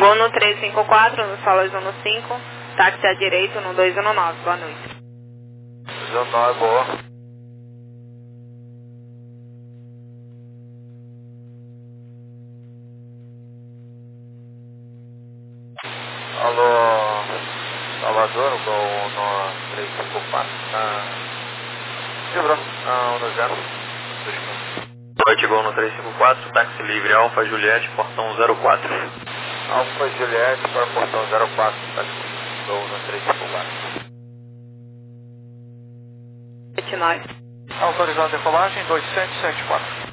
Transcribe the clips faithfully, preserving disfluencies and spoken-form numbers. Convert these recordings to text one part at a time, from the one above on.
Vou no três cinco quatro, no Solas um cinco, táxi à direita no dois um nove, boa noite. dois um nove, boa. Alô, Salvador, Gol no três cinco quatro, ah, quebrou, ah, um no zero. Noite, Gol no três cinco quatro, táxi livre, Alfa Juliette, portão zero quatro. Alfa Juliette para portão zero quatro, táxi Gol no três cinco quatro. vinte e nove. Autorizado a decolagem dois sete sete quatro.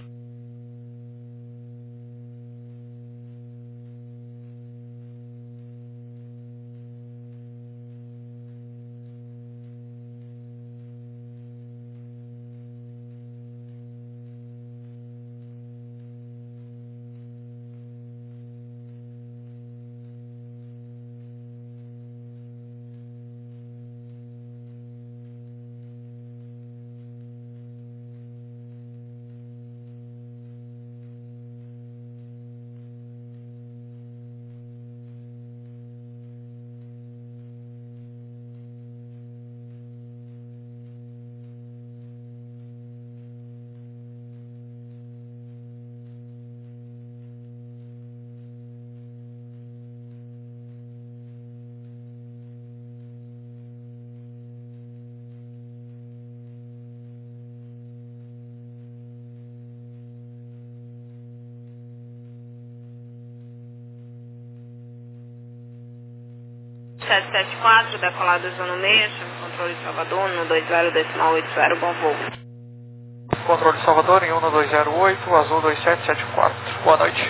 sete sete quatro, decolado Zona meia, chame controle de Salvador, no dois zero decimal oito zero, bom voo. Controle de Salvador em um dois zero oito, azul dois sete sete quatro. Boa noite.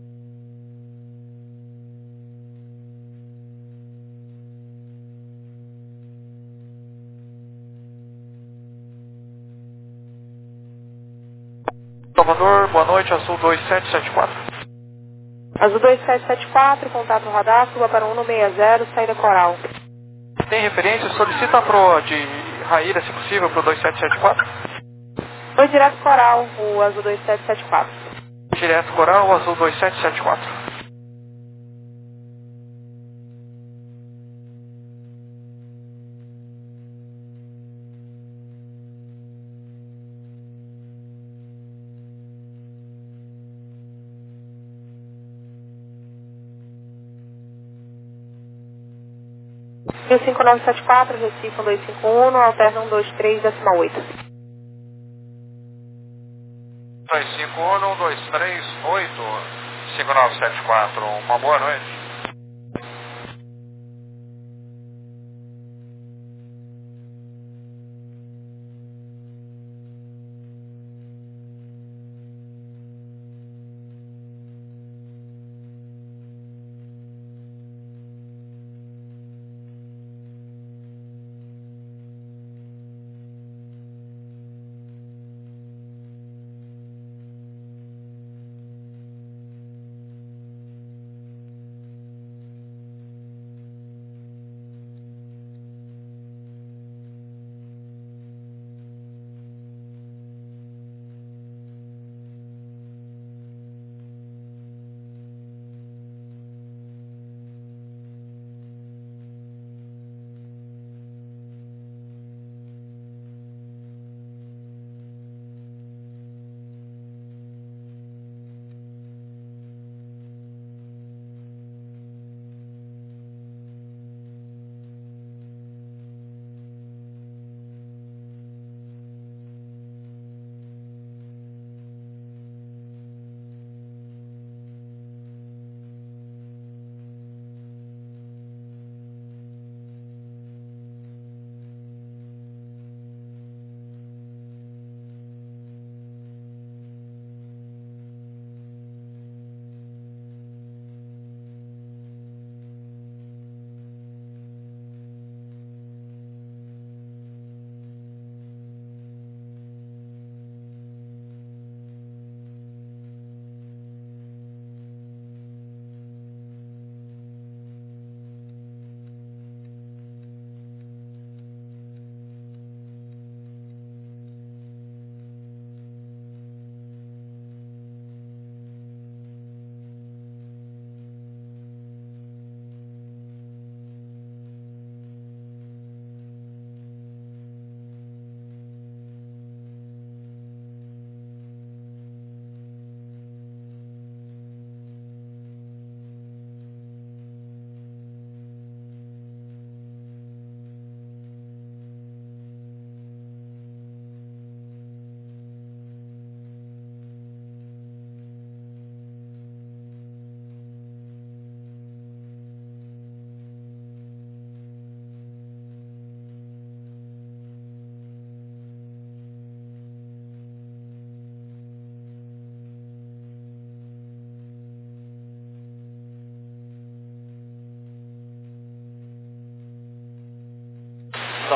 Salvador, boa noite, azul dois sete sete quatro. Azul dois sete sete quatro, contato radar, suba para um seis zero, saída coral. Tem referência? Solicita a proa de Raíra, se possível, para o dois sete sete quatro. Foi direto coral, o azul dois sete sete quatro. Direto Coral, azul dois sete sete quatro. Rio cinco nove sete quatro, Recife um dois cinco um, alterna um dois três decimal oito. dois cinco um, um dois três oito, cinco nove sete quatro. Uma boa noite.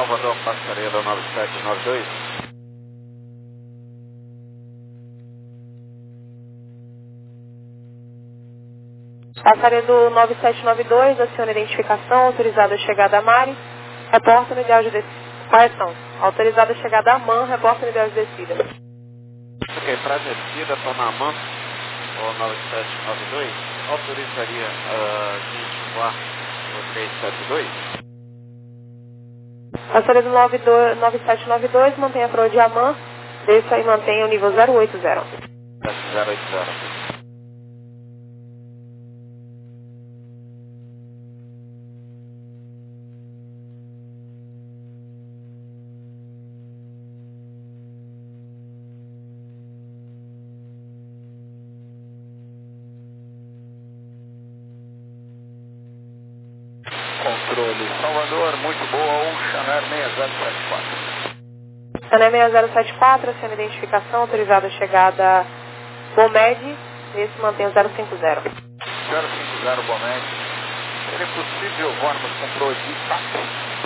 Salvador, Passarela nove sete nove dois. Passaredo nove sete nove dois, aciona identificação, autorizada a chegada a Mari, reporta no ideal de descida. Correção, autorizada a chegada a Man, reporta no ideal de descida. Ok, para descida, estou na Man, o nove sete nove dois, autorizaria a gente voar o três sete dois? Passaredo nove sete nove dois, mantenha a proa de Aman, desça e mantenha o nível zero oito zero. zero oito zero. Controle Salvador, muito boa, Ocean Air seis zero sete quatro. Ocean Air seis zero sete quatro, aciona identificação, autorizada a chegada Bomed, esse mantém o zero cinco zero. zero cinco zero Bomed. Seria possível voarmos com proa de Itaca?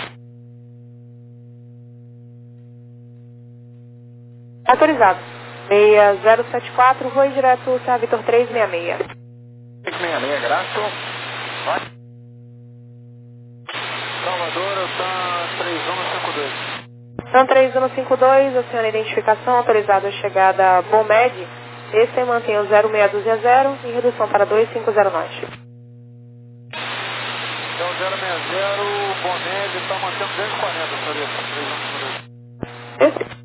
Autorizado. seis zero sete quatro, voe direto Serra Vitor três seis seis. três seis seis, grato. Vai. Salvador, está três um cinco dois. São três um cinco dois, aciona identificação, autorizado a chegada Bomed, esse mantém o zero seis dois zero e redução para dois cinco zero nós. Então zero seis zero, Bomed está mantendo duzentos e quarenta, senhor. três um cinco dois. Esse.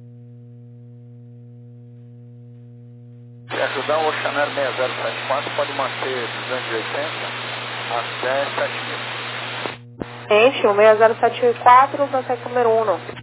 Se ajudar o Ocean Air seis zero sete quatro, pode manter duzentos e oitenta até sete mil. Gente, o seis zero sete quatro, processo número um.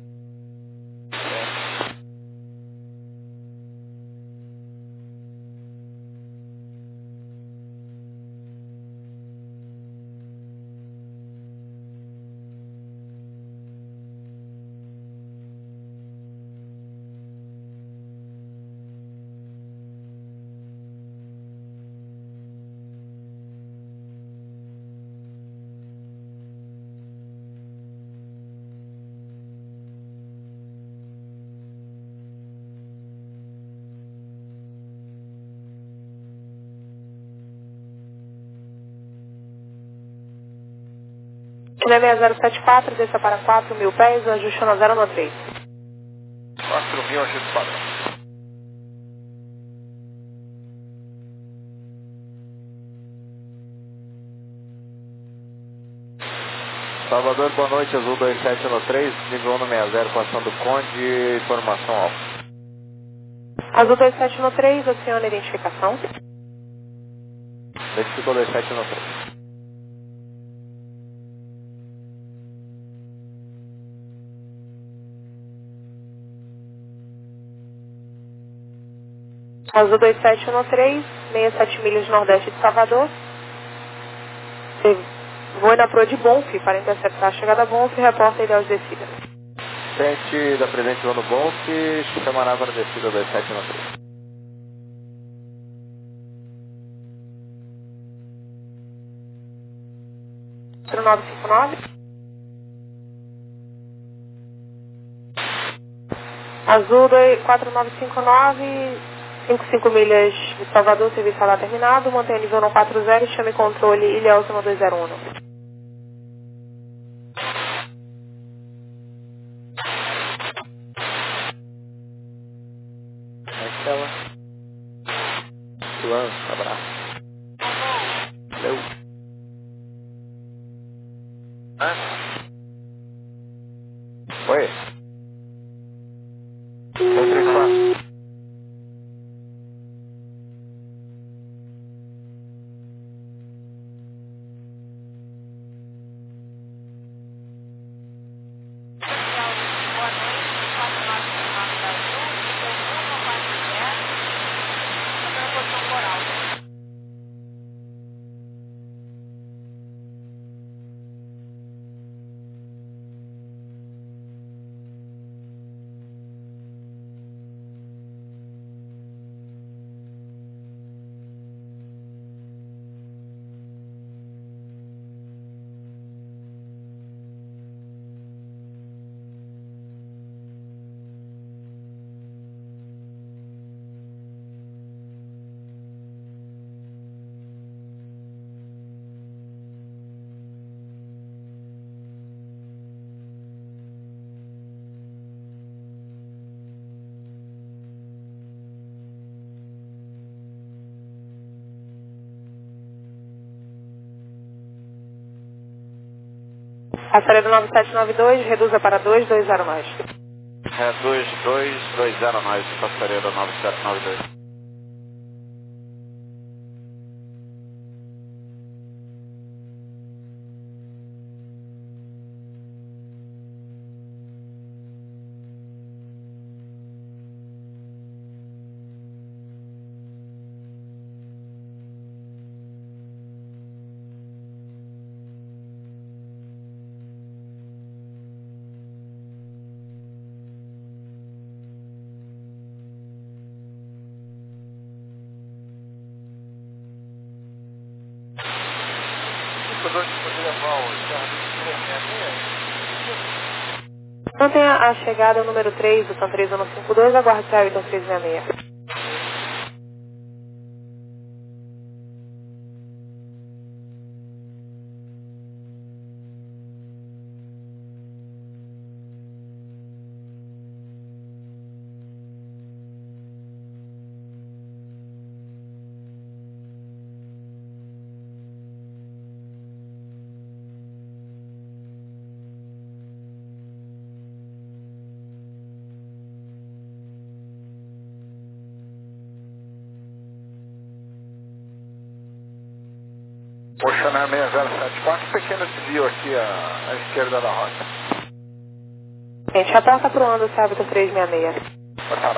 seis zero sete quatro, desça para quatro mil pés, ajuste na zero três. quatro mil, ajuste padrão. Salvador, boa noite, Azul dois sete um três, nível um seis zero, com ação do Conde, informação alfa. Azul dois sete um três, aciona identificação. Identificou dois sete um três. Azul dois sete um três, sessenta e sete milhas nordeste de Salvador. Você voa na proa de Bonf para interceptar a chegada a Bonf e reporta a ideal de descida. Frente da presente voando Bonf, chamará para descida dois sete um três. quatro nove cinco nove. Azul quatro nove cinco nove, cinquenta e cinco milhas de Salvador, serviço lá terminado, mantenha nível não quatro zero e chame controle Ilha Alta dois zero um. Marcela. Suan, abraço. Valeu. Hã? Oi. três três quatro. Passaredo nove sete nove dois, reduza para dois dois zero mais. Reduz dois dois zero mais, passaredo nove sete nove dois. Mantenha a chegada número três do T A M três um cinco dois, aguarde o Ayrton três seis seis. Oceanar seis zero sete quatro, pequeno desvio aqui à, à esquerda da rota. Gente, reporta para o Ando Ayrton três seis seis. Passará.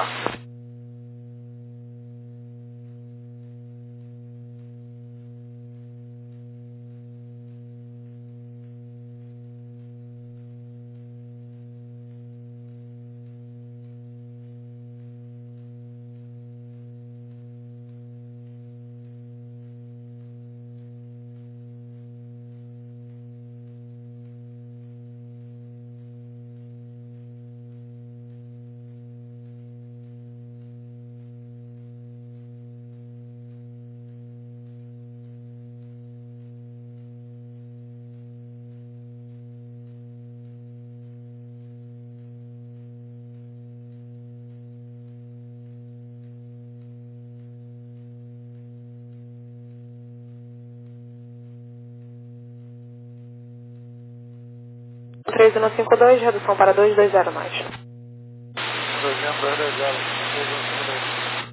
três um cinco dois, redução para dois dois zero mais. dois zero dois zero, três um cinco dois.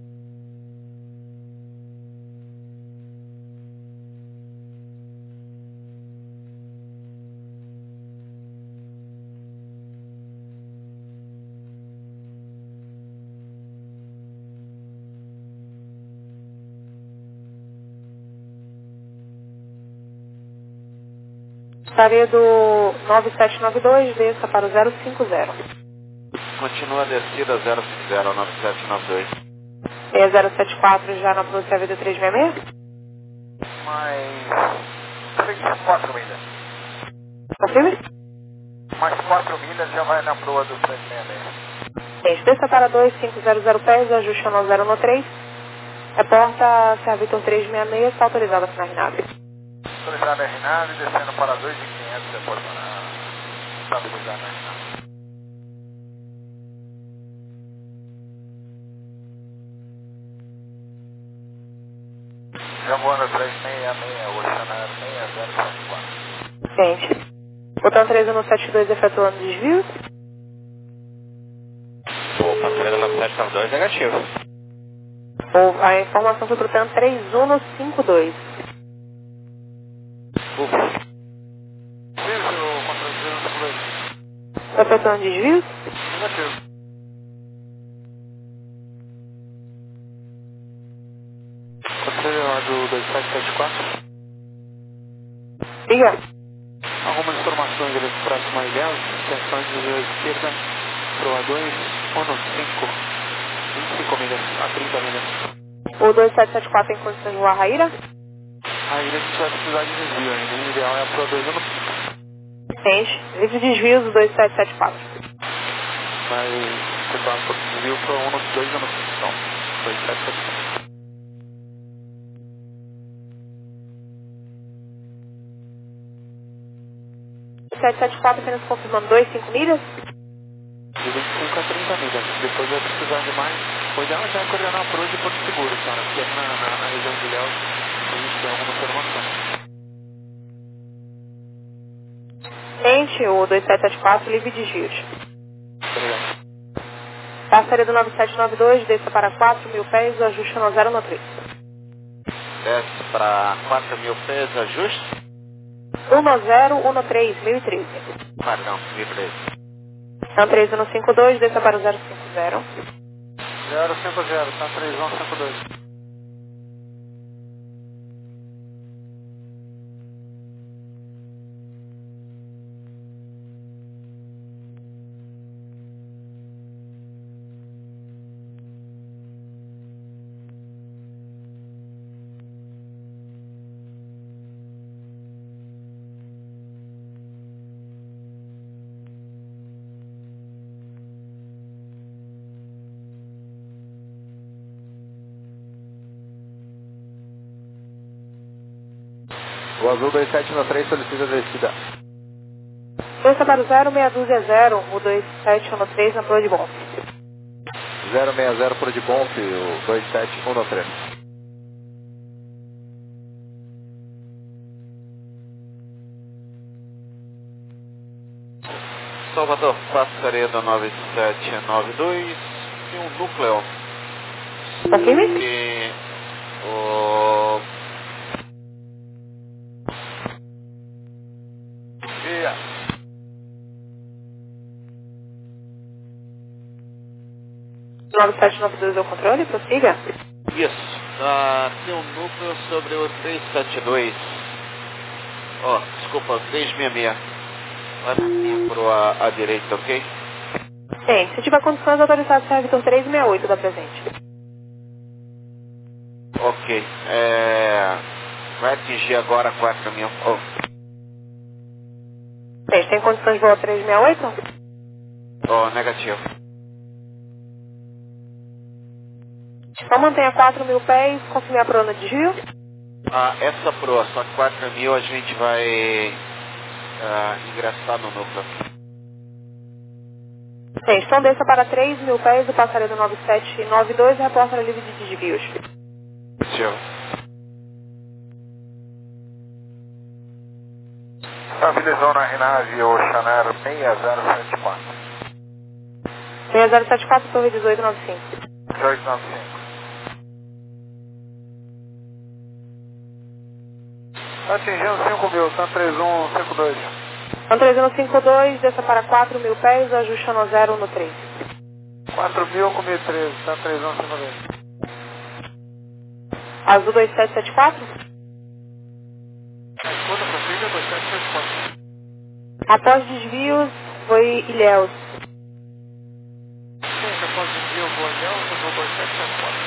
Passaredo nove sete nove dois, desça para o zero cinco zero. Continua a descida zero cinco zero nove sete nove dois. seis zero sete quatro já na Proa Ayrton três seis seis. Mais três, quatro milhas. Confirme? Mais quatro milhas já vai na proa do três seis seis. Gente, desça para dois cinco zero zero pés, ajuste no zero no três. Reporta Ayrton três seis seis, está autorizada para a RNAV. Autorizado a RNAV, descendo para dois mil e quinhentos, depois está autorizado a RNAV. Já voando três seis seis, Oceanar seis zero sete quatro. Gente, botão três um sete dois efetuando desvio. Opa, passaredo nove sete nove dois, negativo. Ou a informação foi para o T A M três um cinco dois. Ufa. Isso, contra três um cinco dois. Efetuando desvio. Negativo. Do dois sete sete quatro. Diga. Algumas informações ali próximo a Ilhéus, extensão de desvio à esquerda, proa dois, um cinco, vinte e cinco milhas, a trinta milhas. O dois sete sete quatro em condições de voar Raíra? Aí a gente vai precisar de desvio ainda, o ideal é a proa dois, um cinco. Gente, livre de desvios do dois sete sete quatro. Vai preparar para o desvio para um dois, um cinco, então, dois sete sete quatro. sete sete quatro apenas confirmando dois cinco milhas. De vinte e cinco a trinta milhas. Depois vai precisar de mais. O ideal já é coordenar a proa de Porto Seguro, cara. Porque aqui na, na, na região de Ilhéus a gente tem alguma informação. Em sete, o dois sete sete quatro, livre de desvios. Obrigado. Passaria do nove sete nove dois, desça para quatro mil pés, o ajuste no zero no três. Desce para quatro mil pés, ajuste. um no zero, um no três, mil e treze. Perdão, mil e treze. Então três um cinco dois, desça para o zero cinco zero. zero cinco zero, tá três um cinco dois. O azul dois sete um três solicita descida. Desça para o zero seis dúzia zero, o dois sete um três na Pro de Golf. zero seis zero Pro de Golf, o dois sete um três. Salvador, passaria do nove sete nove dois e um núcleo. Confirme? E o... Dia. nove sete nove dois é o controle, prossiga. Isso. Ah, tem um núcleo sobre o três sete dois. Ó, oh, desculpa, três seis seis. Vai para a direita, ok? Sim, se tiver condições, autorizado serve Vitor três seis oito da presente. Ok. É... Vai atingir agora quatro mil. Oh. Sim, tem condições de voar três seis oito? Oh, negativo. Então mantenha quatro mil pés, confirme a prona de desvio. Ah, essa proa, só que quatro mil a gente vai ah, ingressar no núcleo. Sim, então desça para três mil pés, o passaria do nove sete nove dois, reporta livre de desvios. Negativo. Estabilizou na Renave, o Chanero seis zero sete quatro. seis zero sete quatro, torre dezoito nove cinco. dezoito nove cinco. Tá atingindo cinco mil, tá três um cinco dois. Então três um cinco dois, desça para quatro mil pés, ajuste no zero no três. quatro mil com mil e treze, tá três um cinco dois. Azul dois sete sete quatro. Escuta, prossiga, dois sete sete quatro. Após desvios, foi Ilhéus. Sim, após desvio, vou olhar, eu vou dois sete sete quatro.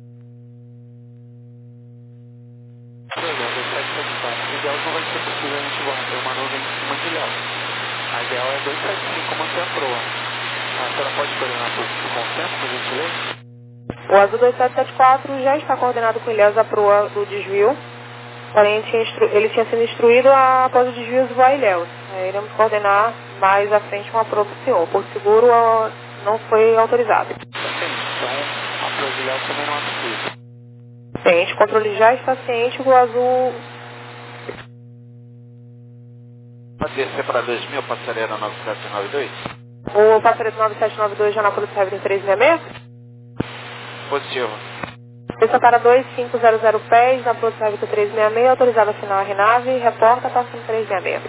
dois sete sete quatro. Ilhéus não vai ser possível a gente voar, tem uma nuvem em cima de Ilhéus. A ideal é dois sete cinco, manter a proa. A senhora pode coordenar por consenso, por gentileza? O Azul dois sete sete quatro já está coordenado com Ilhéus a proa do desvio. Porém, ele tinha, instru... ele tinha sido instruído a, após o desvio voar Ilhéus. É, iremos coordenar mais à frente uma proa para o senhor. Por seguro, a... não foi autorizado. Então, a proa de Ilhéus também não é possível. Ciente, o controle já está ciente, o Azul... Pode descer para dois mil, passaria no nove sete nove dois? O passaria do nove sete nove dois já na Polícia Heavy três seis seis. Positivo. Desça para dois cinco zero zero pés, na Polícia Heavy três seis seis, autorizado a assinar a Renave, reporta passando três seis seis.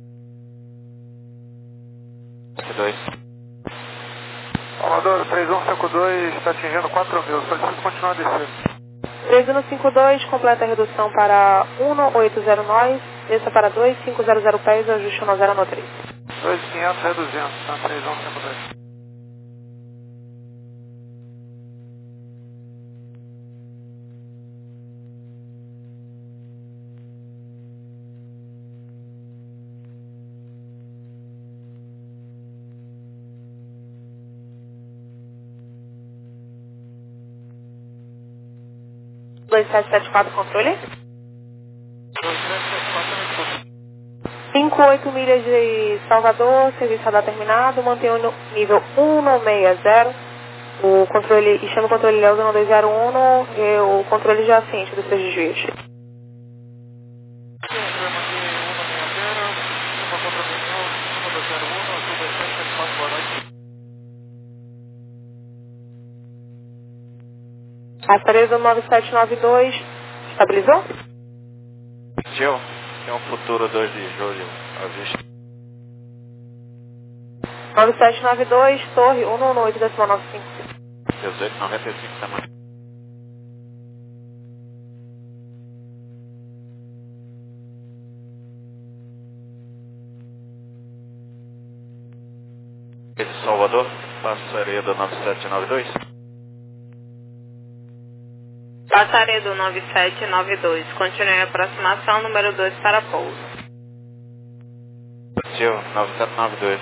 dois. Salvador, três um cinco dois, está atingindo quatro mil, solicito continuar descendo. três um cinco dois, completa a redução para um oito zero nove, desça para dois cinco zero zero pés, ajuste no zero no três. dois mil e quinhentos reduzindo, tá três um cinco dois. dois sete sete quatro, controle. dois sete sete quatro, me escuta. cinco oito milhas de Salvador, serviço radar terminado, mantenha o nível um não seis zero, o controle, e chama o controle Léo um dois zero um, e o controle já ciente dos seus desvios. Sim, eu mandei um não seis zero, uma contra Passaria do nove sete nove dois, estabilizou? Tio, tem um futuro dois de julho, à vista. nove sete nove dois, torre cento e noventa e oito, decimal noventa e cinco. dezoito noventa e cinco também. Esse Salvador, passaria do nove sete nove dois. Passaria do nove sete nove dois. Continue a aproximação, número dois para pouso. Tio, nove sete nove dois.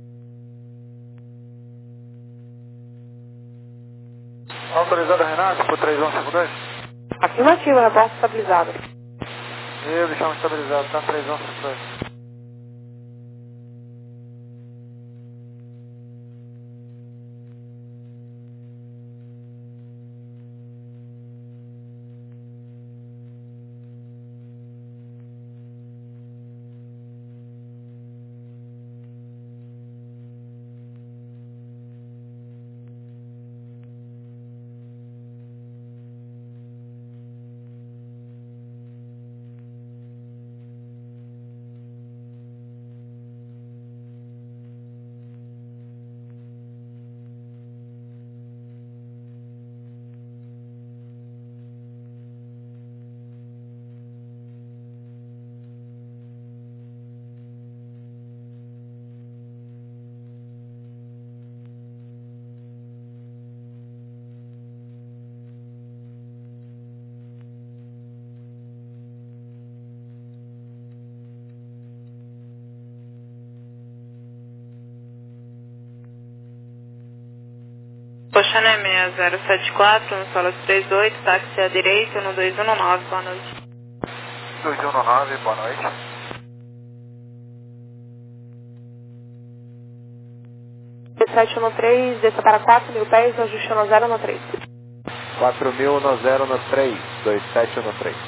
Autorizado Renato, por três um cinco dois. Afirmativo, reporte estabilizado. Eu deixamos estabilizado, tá três um cinco dois. Coxané seis zero sete quatro, no solo três oito, táxi à direita, no dois um nove, boa noite. dois um nove, boa noite. sete um três, desça para quatro mil pés, ajuste no zero no três. quatro mil no zero no três, dois sete no três.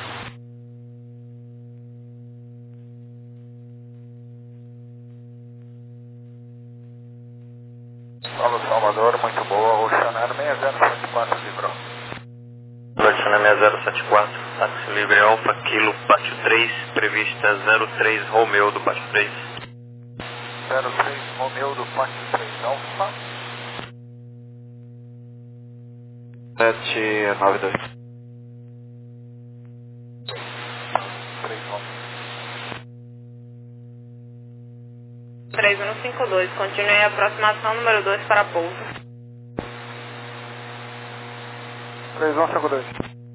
Alô, Salvador, muito boa. Oceanário seis zero sete quatro, livrou. Oceanário seis zero sete quatro, táxi livre Alfa, Kilo, Pátio três, prevista zero três Romeu do Pátio três. zero três Romeu do Pátio três, Alfa. sete nove dois. três Romeu. três um cinco dois, continue a aproximação, número dois para pouso. três um cinco dois.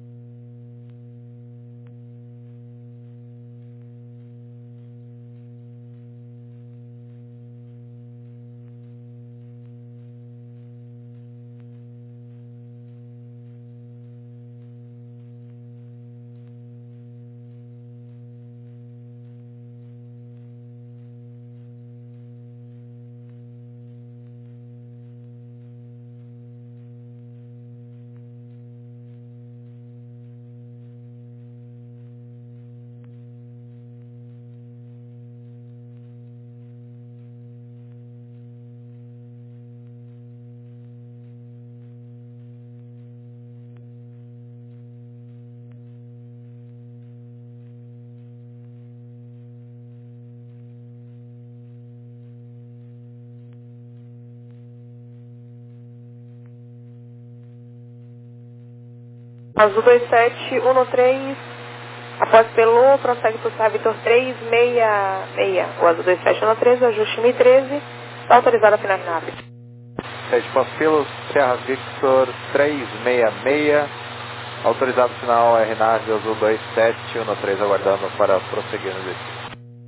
Azul dois sete um três, após Pelô, prossegue para o Serra Vitor três seis seis. O Azul dois sete um três, ajuste mil e treze, está autorizado a final nave. sete Pós-Pelos, Serra Victor três seis seis, autorizado final R nave Azul dois sete um três, aguardando para prosseguir no destino.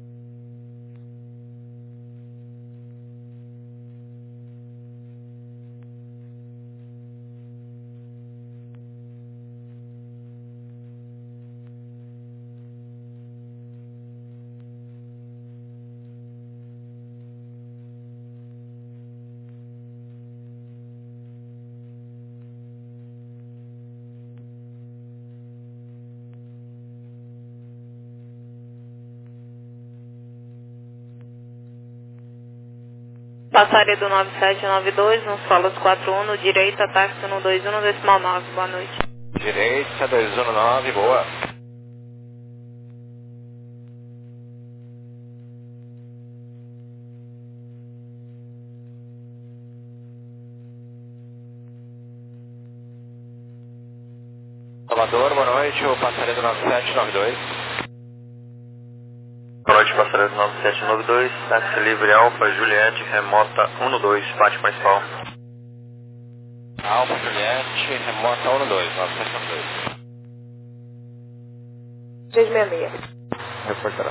Passaria do nove sete nove dois, no solos quatro um, no direita, táxi no dois um, no decimal nove, boa noite. Direita, dois um nove, boa. Salvador, boa noite, o passaredo nove sete nove dois. Boa noite, passaredo nove sete nove dois, táxi livre Alfa Juliette, remota um dois, bate principal. Alfa Juliette, remota um dois, nove sete nove dois. três seis seis. Reportará.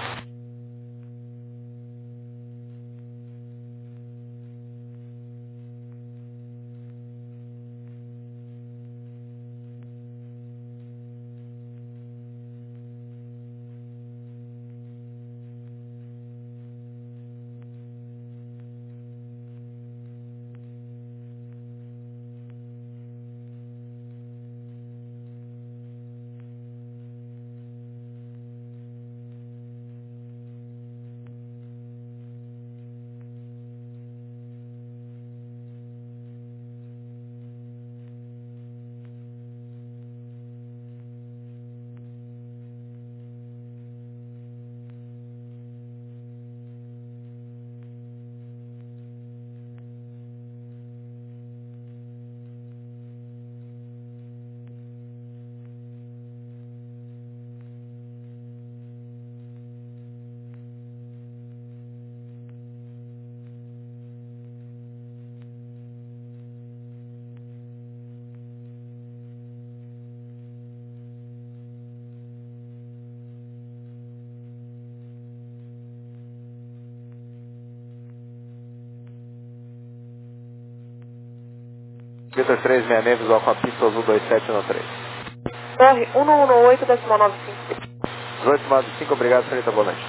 Vitor três seis seis, visual com a pista azul dois sete um três. Torre um um oito, decimal nove cinco. dezoito nove cinco, obrigado, senhorita, boa noite.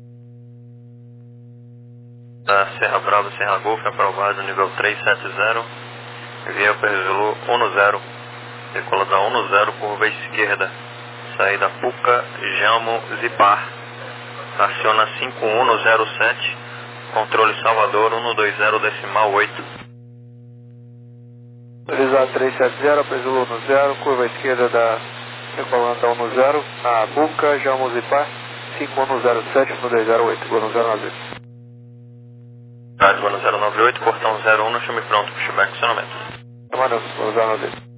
Da Serra Brava, Serra Golf, aprovado, nível trezentos e setenta. Via Perzulu um zero, decola da um zero, curva esquerda. Saída Puca, Jamo, Zipar. Aciona cinco um zero sete, controle Salvador um dois zero, decimal oito. Autorizado três sete zero, Perzulu um zero, curva esquerda da decolando da um zero, a Buca, Jamo, Zipar, cinco um zero sete, um dois zero oito, um zero nove oito. Rádio um zero nove oito, portão zero um, no chame pronto, pushback, acionamento. Mano, um zero nove oito.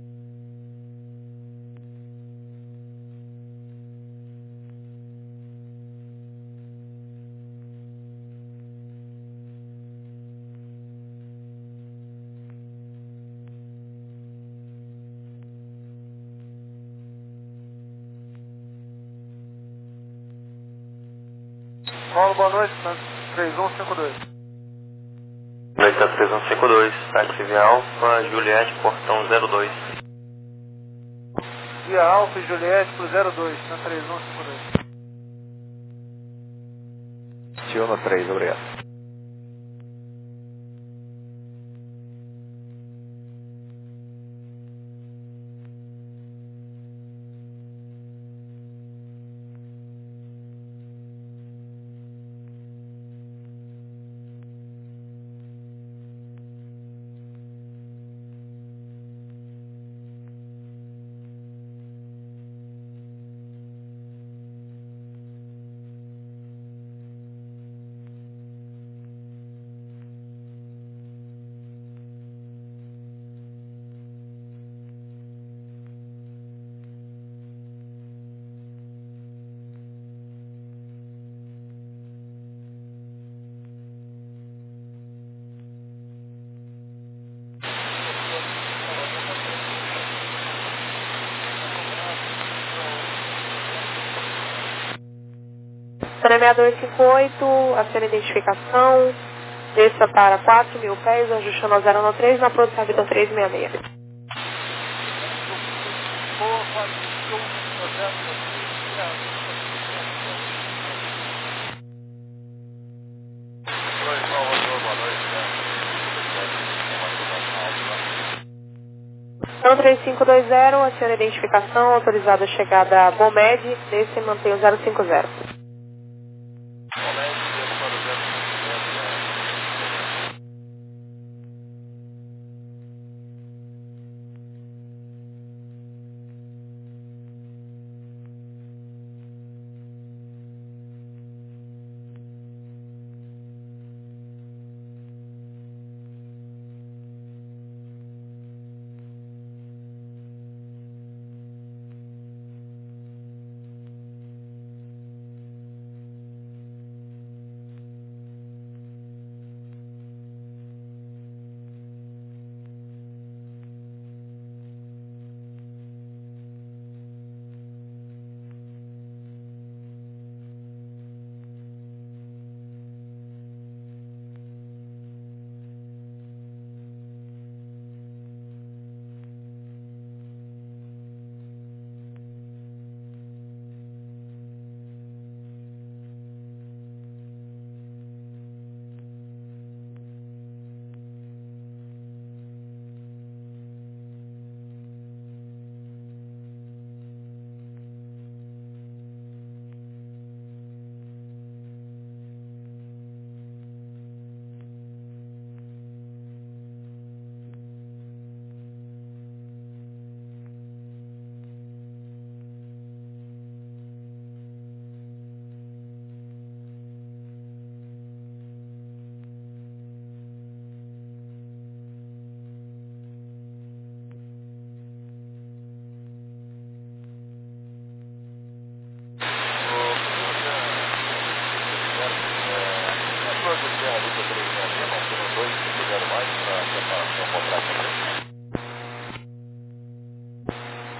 Paulo, boa noite, três um cinco dois. Noite três um cinco dois, táxi via Alfa, Juliette, portão zero dois. Via Alfa e Juliette pro zero dois, na três um cinco dois. Tio no três, obrigado. seis dois cinco oito, aciona a identificação, desça para quatro mil pés, ajustando ao zero três na produção Vitor três seis seis. Então três cinco dois zero, aciona a identificação, autorizada a chegada a Bomed, desce e mantém o zero cinco zero.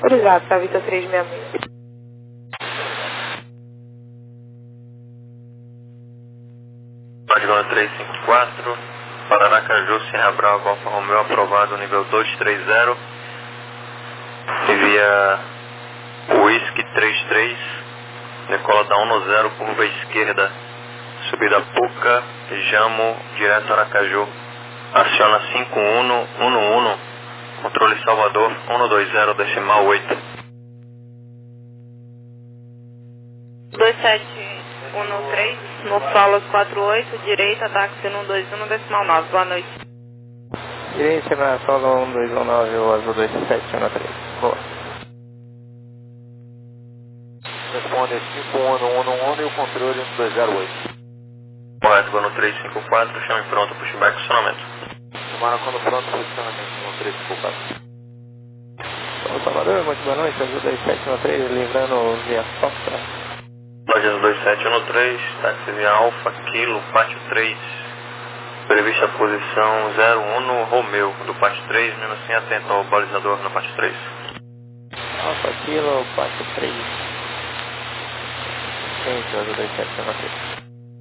Autorizado para a Vitor três seis seis. Código três cinco quatro, Pararacaju, Serra Brava, Alfa Romeo, aprovado, nível dois três zero. Envia Whisky três três, decola da um zero, curva esquerda, subida Puca, Jamo, direto Aracaju. Aciona cinco um um um, controle Salvador, um dois zero, decimal oito. dois sete um três, no Solos quatro oito, direita, táxi um dois um, decimal nove, boa noite. Direita na solo um dois um nove, o azul dois sete um três. Boa. Responde cinco um um um um e o controle um dois zero oito. Correto, vou no três cinco quatro, chame pronto, pushback, acionamento. Tomara quando pronto, posicionamento no três cinco quatro. São Salvador, muito boa noite, azul dois sete um três, livrando via Sosta. Lojas dois sete um três, táxi via Alfa, Kilo, Pátio três. Prevista posição zero um no Romeu, do Pátio três, menos cem, atento ao balizador no Pátio três. Alfa, Kilo, Pátio três. Centro, azul dois sete um três.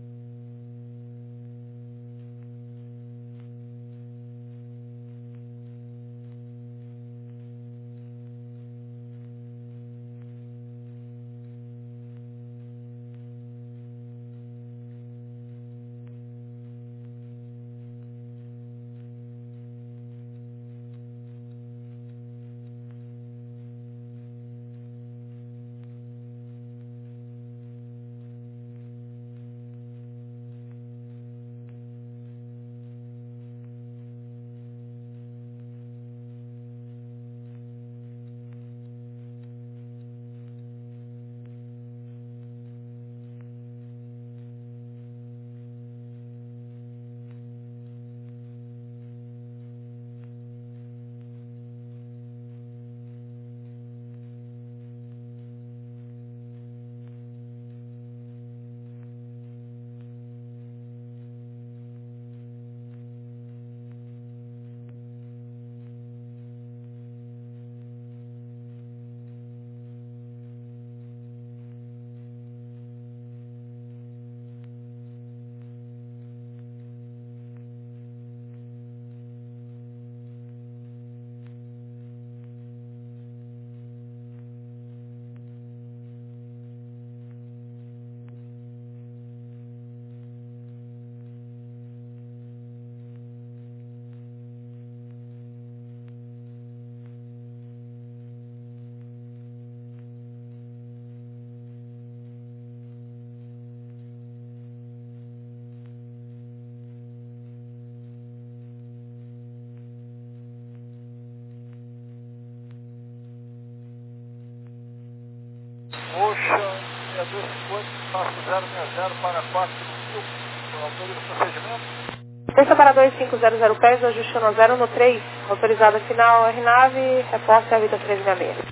Ocean seis dois cinco oito, espaço zero seis zero para quatro mil, autoriza o procedimento. Desça para dois cinco zero zero pés, ajuste no zero no três, autorizada final R nove, reporte a Vitor três seis seis.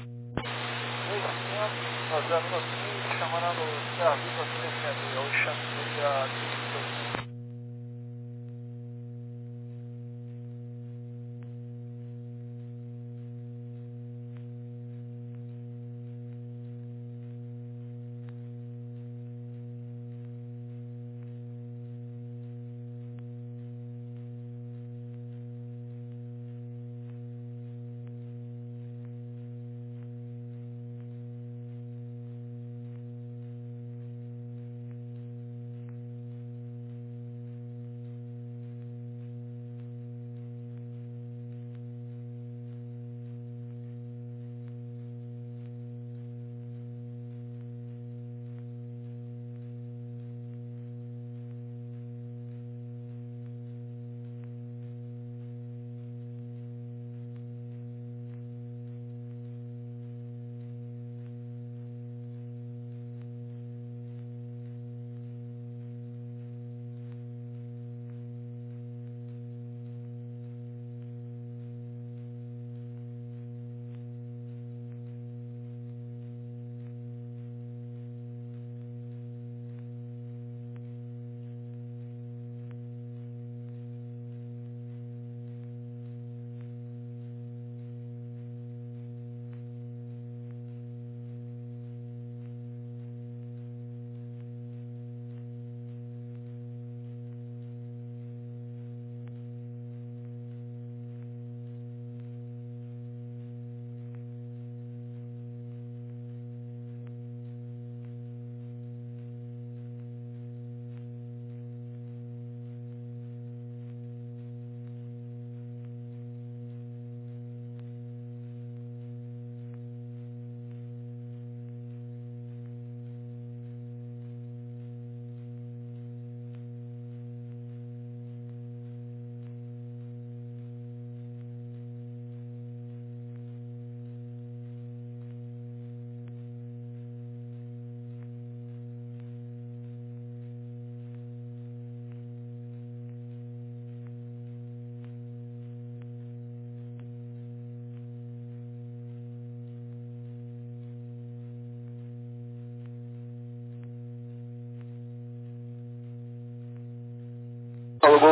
dois quinhentos, zero no três, chamando o Serra Vitor três seis seis, Ocean seria três.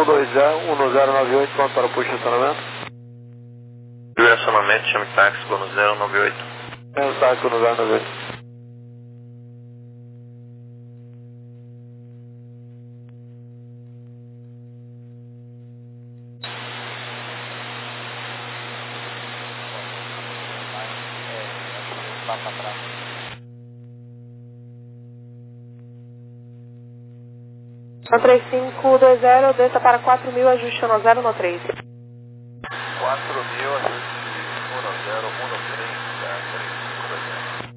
um dois zero, um zero nove oito, pronto para o push de acionamento. Direcionamento, chame táxi, no zero nove oito. Chame táxi no zero nove oito. No três cinco dois zero, desça para quatro mil, ajuste no zero no três. quatro mil, ajuste um zero um três, três cinco dois zero.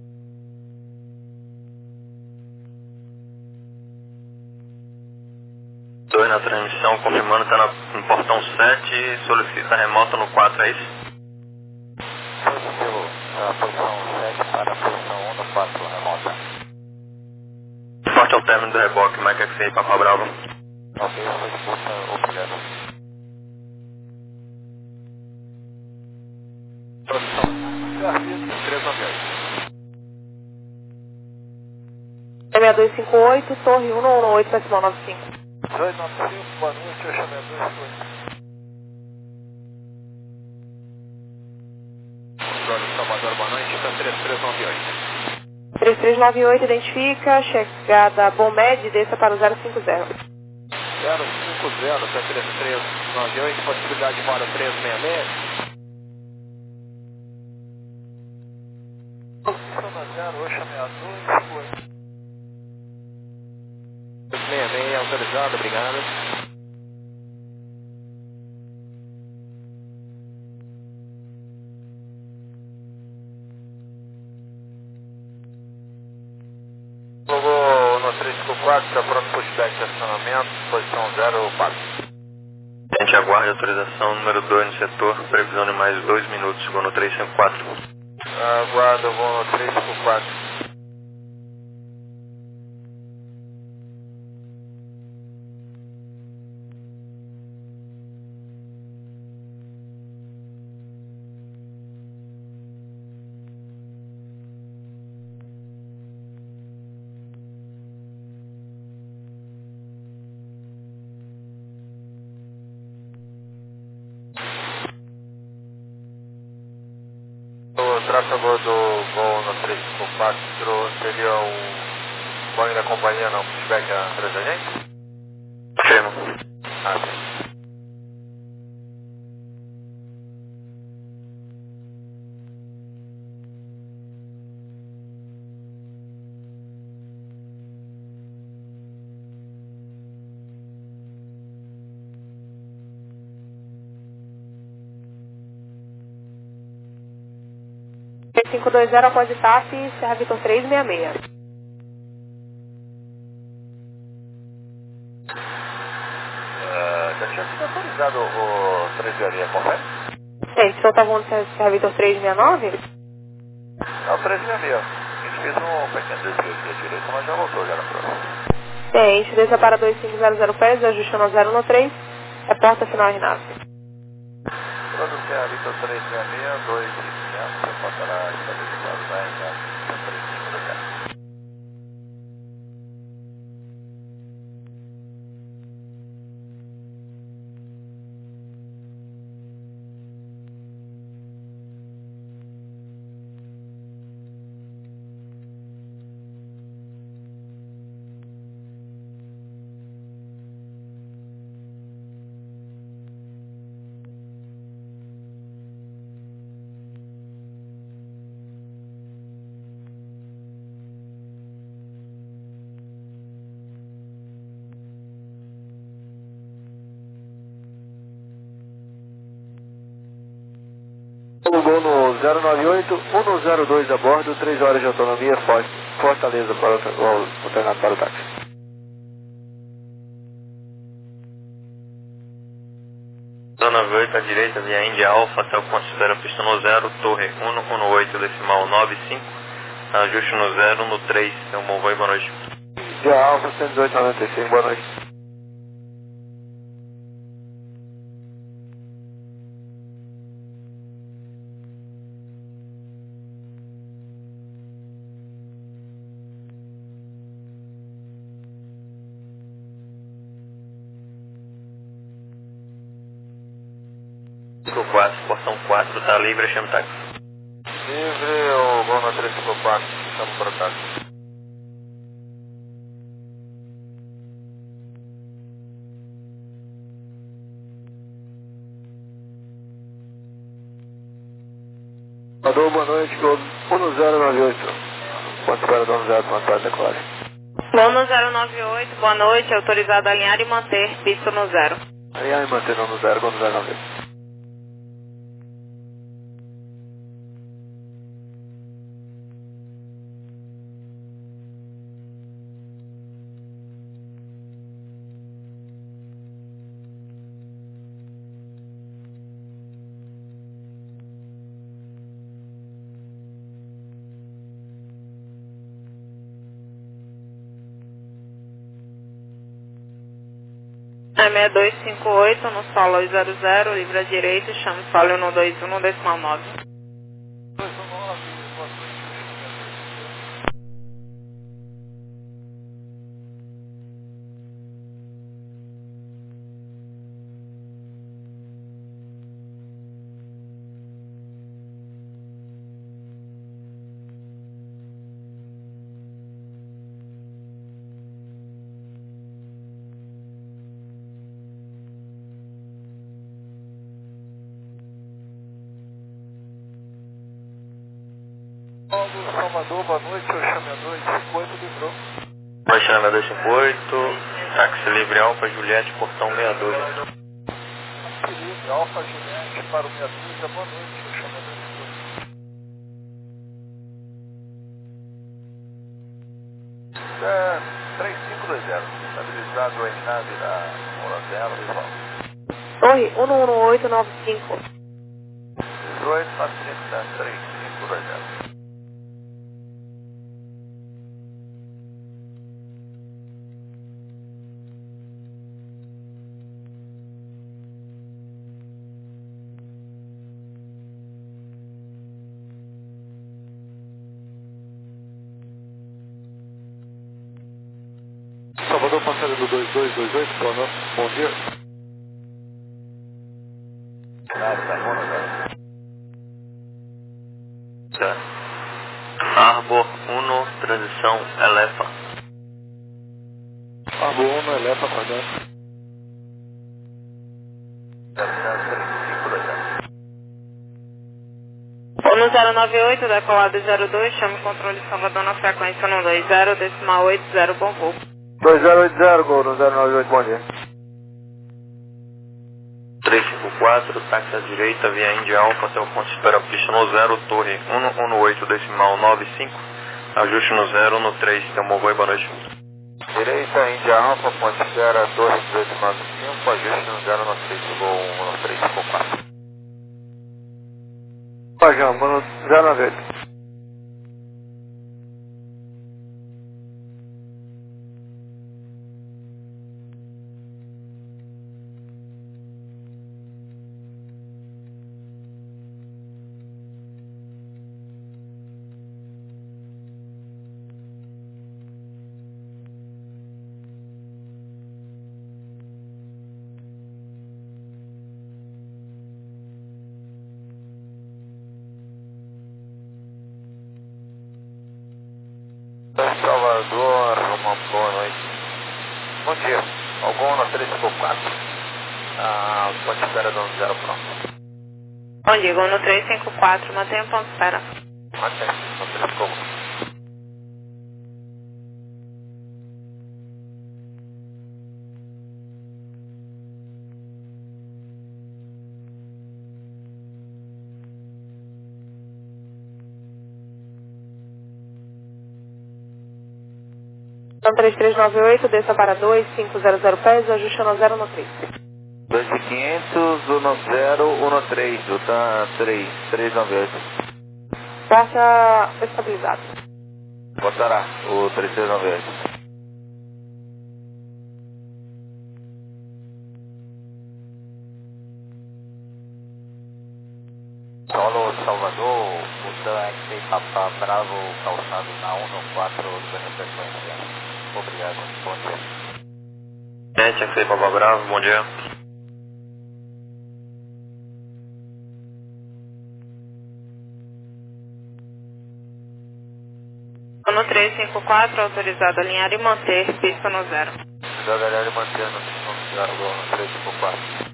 dois na transmissão, confirmando, está no portão sete, solicita remoto no quatro, é isso? Positivo, a posição sete para a posição um no quatro, remota. Forte ao término do reboque, Mike X aí, Papa Bravo. Ok, foi disposta, obrigado. Posição três nove oito. seis dois cinco oito, torre um um oito, decimal nove cinco. dois nove cinco, boa noite, eu chamei dois cinco oito. Controle Salvador, boa noite, está três três nove oito. três três nove oito, identifica, chegada Bom Med, desça para o zero cinco zero. zero cinco zero, está três três nove oito, possibilidade de mora três seis seis. Posição zero, eu chamei a dois cinco oito. seis seis, autorizado, obrigado. Logo no três cinco quatro, está pronto para o pushback de acionamento, posição zero quatro. A gente aguarda a autorização número dois no setor, previsão de mais dois minutos, chegou no três cinco quatro. Aguardo, vou no três cinco quatro. O tráfego do voo no três cinco quatro seria um banho da companhia, não? Pushback atrás da gente? Firmo. Ah, sim. três cinco dois zero, após I T A F, Serra Vitor três seis seis. Uh, já tinha sido autorizado o três linha, confere? Gente, o senhor está voando Serra Vitor três seis nove? Não, três seis seis. A gente fez um pequeno desvio aqui à direita, mas já voltou já na próxima. Gente, desça para dois cinco zero zero pés, ajuste no zero no três, reporta final Renato. Produção ali para três seis seis, dois quinhentos, reportará estabilizado na Renato, três cinco dois zero. Gol no zero nove oito, um zero dois a bordo, três horas de autonomia, Fortaleza para o alternado para o táxi. Zona nove oito à direita, via Índia Alfa, até o ponto de espera, pista no zero, torre um um oito, decimal nove cinco, ajuste no zero, no três, tem um bom voo e boa noite. Índia Alfa, cento e dezoito noventa e cinco, boa noite. cinco quatro, portão quatro, tá livre, chama táxi. Livre, o Gol no três cinco quatro, chama para o táxi. Alô, boa noite, Gol um zero nove oito. Ponto espera do um zero, ponto para decolar. Gol no zero nove oito, boa noite, autorizado a alinhar e manter, pista no zero. Alinhar e manter no zero, Gol no zero nove oito. É seis dois cinco oito, no solo zero zero, livre à direita, chama solo um dois um, decimal nove. Salvador, boa noite, eu chamo a dois cinco oito, livrou. Vai chamar dois cinco oito, táxi livre Alfa Juliette, portão sessenta e dois. Táxi livre Alfa Juliette para o sessenta e dois, boa noite, eu chamo a dois cinco oito. É, três cinco dois zero, estabilizado a nave da Morazela, visual. Torre um um oito nove cinco. dezoito, paciente, três cinco dois zero. Salvador, passando do dois dois dois oito, bom, bom dia. Ah, tá bom, né? Tá. Arbor um, transição Elefa. Arbor um, Elefa, acordando. Gol no zero nove oito, decolado zero dois, chama o controle Salvador na frequência um dois zero, decimal oito zero, bom voo. dois zero oito zero, Gol no zero nove oito, bom dia. três cinco quatro, táxi à direita, via Índia Alfa, até o ponto de espera pista no zero, torre um um oito, decimal nove cinco, ajuste no zero, no três, Telmo Boi, boa noite. Direita, Índia Alfa, ponte espera, torre dezoito nove cinco, ajuste no zero, no três, Gol um três cinco quatro. Pajão, no zero nove oito. Salvador, uma boa noite. Bom dia. Algum na três cinco quatro? Ah, ponte espera do zero pronto. Bom dia, gol no três cinco quatro, mantenha o ponto de espera. Mantém, no três cinco quatro. três três nove oito, desça para dois cinco zero zero pés, ajuste no zero no três. dois mil e quinhentos, um zero, um três, tá três, três nove oito. Baixa estabilizado. Botará o três três nove oito. Solo Salvador, o tanque Papa Bravo, calçado na um quatro, ganho frequência. Obrigado, bom dia. É, tinha que ser Papa Bravo, bom dia. No três cinco quatro, autorizado a alinhar e manter pista no zero. Autorizado a alinhar e manter no zero, gol no três cinco quatro.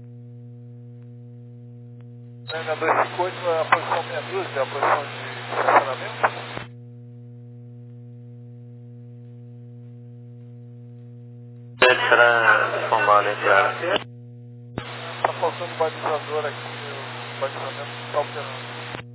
Na dois cinco oito é a posição meia dúzia, é a posição de estacionamento? Ele será formado entre áreas. Está faltando o balizador aqui, o balizamento está operando.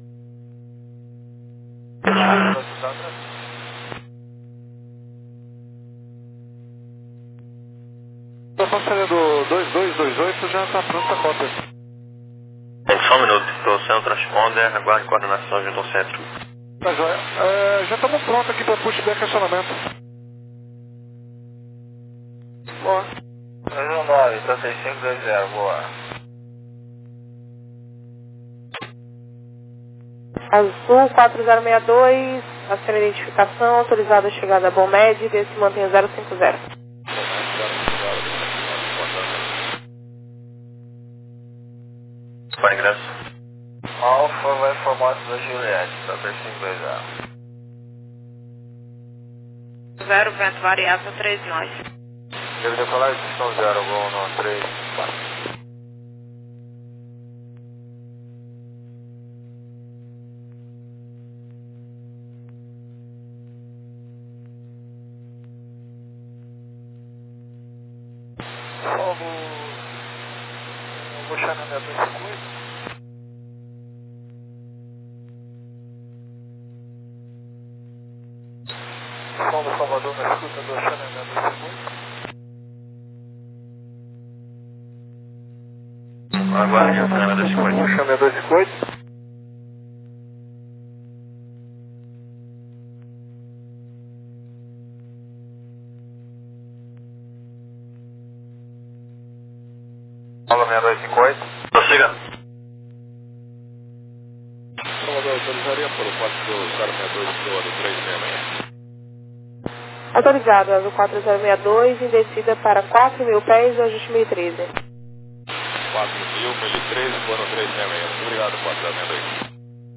A passageira do dois dois dois oito já está pronta a cópia. Só um minuto, estou sendo transponder, aguarde coordenação junto ao centro. Tá joia. É, já estamos prontos aqui para pushback acionamento. Boa. dois um nove, está seis cinco dois zero, boa. Azul quatro zero seis dois, aciona a identificação, autorizada a chegada a Bom Med, desse mantenha zero cinco zero. Para ingresso. Alfa vai formar da Juliette, está três cinco dois zero. Zero, vento variável, três nós. Deve decolar a distância zero, gol no três quatro. Salvo o Mochanemé dois cinco oito. Salvo Salvador na escuta do Mochanemé dois cinco oito. Aguarde a câmera dois cinco oito. Mochanemé dois cinco oito. Salva seis dois cinco oito. Prossiga. Salvador, autorizaria por quatro zero seis dois do três seis seis. Autorizado, Azul quatro zero seis dois, em descida para quatro mil pés, ajuste mil e treze. quatro mil, mil e treze, boa no três seis seis. Obrigado, quatro zero seis dois.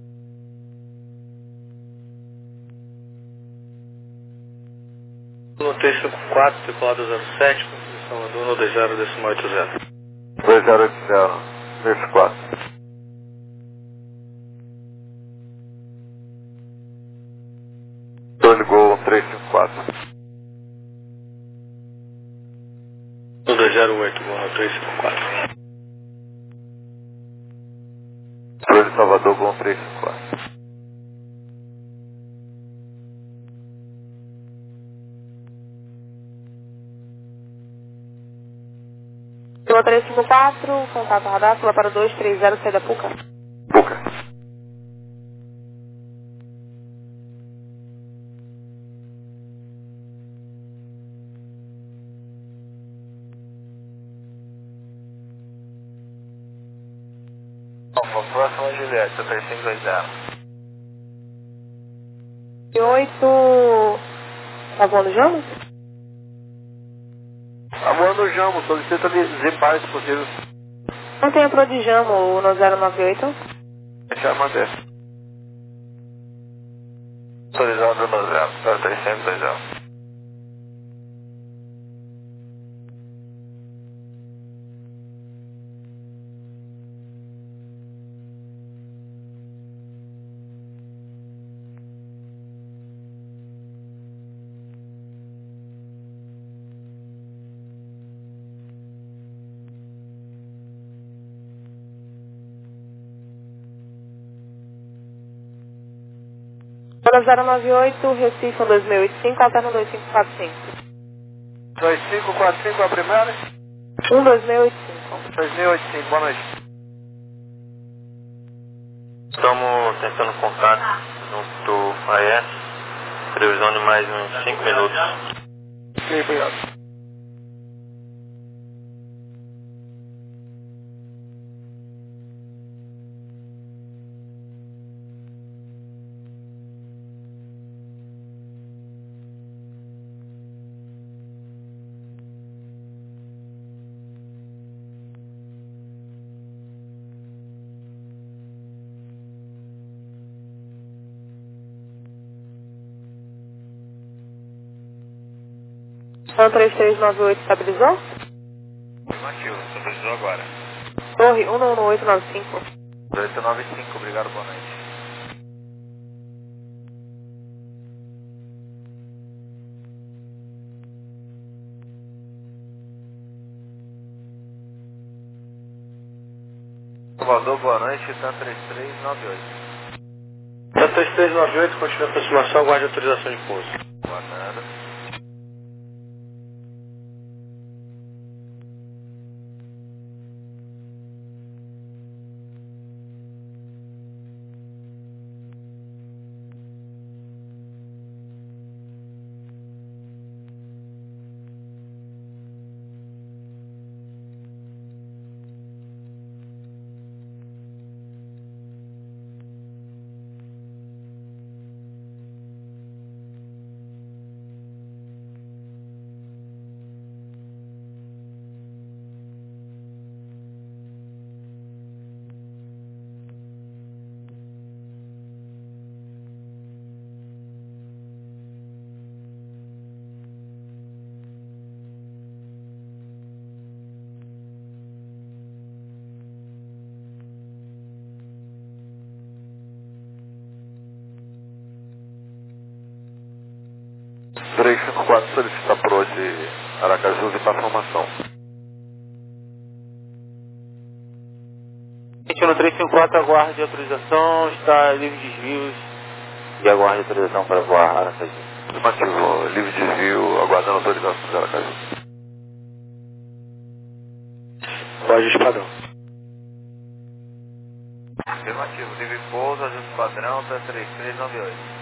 No três cinco quatro, tripulado zero sete, com Salvador no dois zero decimal oito zero. dois zero oito zero, três quatro. Torre Gol três cinco quatro. No dois zero oito, gol no três cinco quatro. Torre Salvador Gol três cinco quatro. Lua três cinco quatro, contato radar, pula para dois três zero, saída Puca. Puca. Próxima Juliette, três cinco dois zero. E oito, tá voando Jamos? Tá voando Jamo, solicita zipar se possível. Não tem a Pro de Jamo no zero nove oito. Já manter. Autorizado no zero, três cinco dois zero. Para zero nove oito, Recife dois mil e oitenta e cinco, alterna dois cinco quatro cinco. dois cinco quatro cinco a primeira? um dois mil e oitenta e cinco. dois mil e oitenta e cinco, boa noite. Estamos tentando contato junto à E S. Previsão de mais uns cinco minutos. Ok, obrigado. um três três nove oito estabilizou? Afirmativo, estabilizou agora. Torre um nove oito nove cinco. oito nove cinco, obrigado, boa noite. Salvador, boa noite, TAM três três nove oito. TAM três três nove oito, continua a aproximação, aguarde autorização de pouso. Guardado. três cinco quatro solicita approach Aracaju e para formação. No três cinco quatro, aguarde autorização, está livre de desvios e aguarde autorização para voar Aracaju. Afirmativo, livre de desvio, aguardando autorização de Aracaju. Pode espadrão. Afirmativo, livre pouso, ajuste padrão, TAM três três nove oito.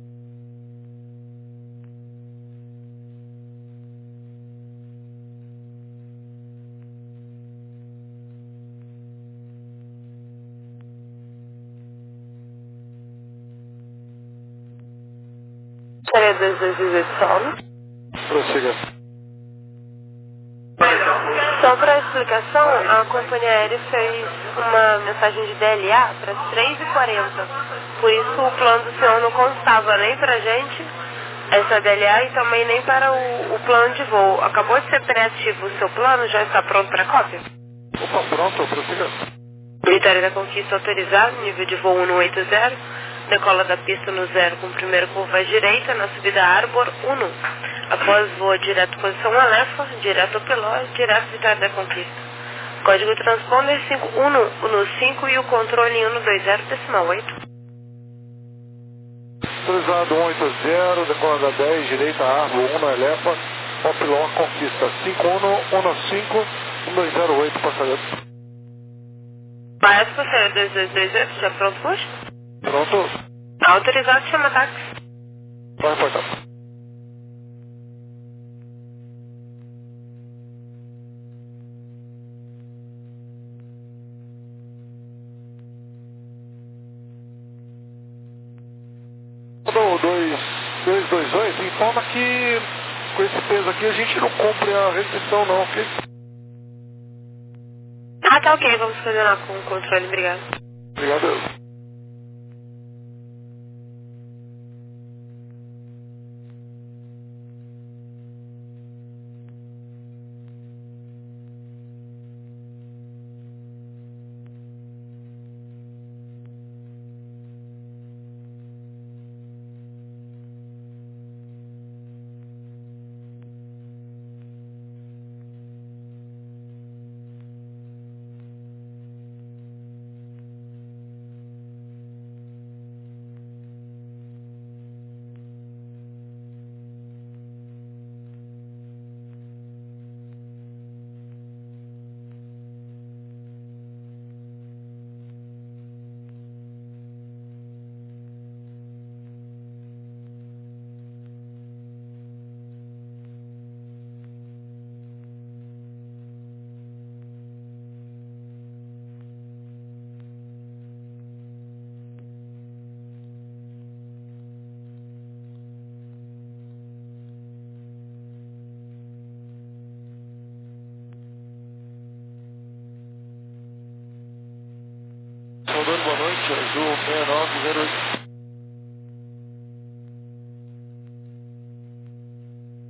dois dois oito Solo. Prossiga. Só para explicação, a companhia aérea fez uma mensagem de D L A para as três e quarenta. Por isso o plano do senhor não constava nem para a gente, essa D L A, e também nem para o, o plano de voo. Acabou de ser pré-ativo o seu plano, já está pronto para cópia? Opa, pronto, prossiga. Vitória da Conquista autorizado, nível de voo um oito zero. Decola da pista no zero com primeiro curva à direita, na subida Arbor um. Após voo direto posição Alefa, direto ao piloto, direto Vitória da Conquista. Código transponder cinco um no cinco e o controle um dois zero decimal oito. Autorizado um oito zero, decola da dez, direita Arbor um no Alefa, Popilon Conquista cinco um um cinco um dois zero oito, passageiro. Maestro, passageiro dois dois dois oito, já pronto, puxa? Pronto. Autorizado, chama táxi. Vai reportar. O dois dois oito informa que com esse peso aqui a gente não cumpre a restrição não, ok? Ah, tá ok, vamos fazer lá com o controle, obrigado. Obrigado. Boa noite, Azul seis nove zero oito.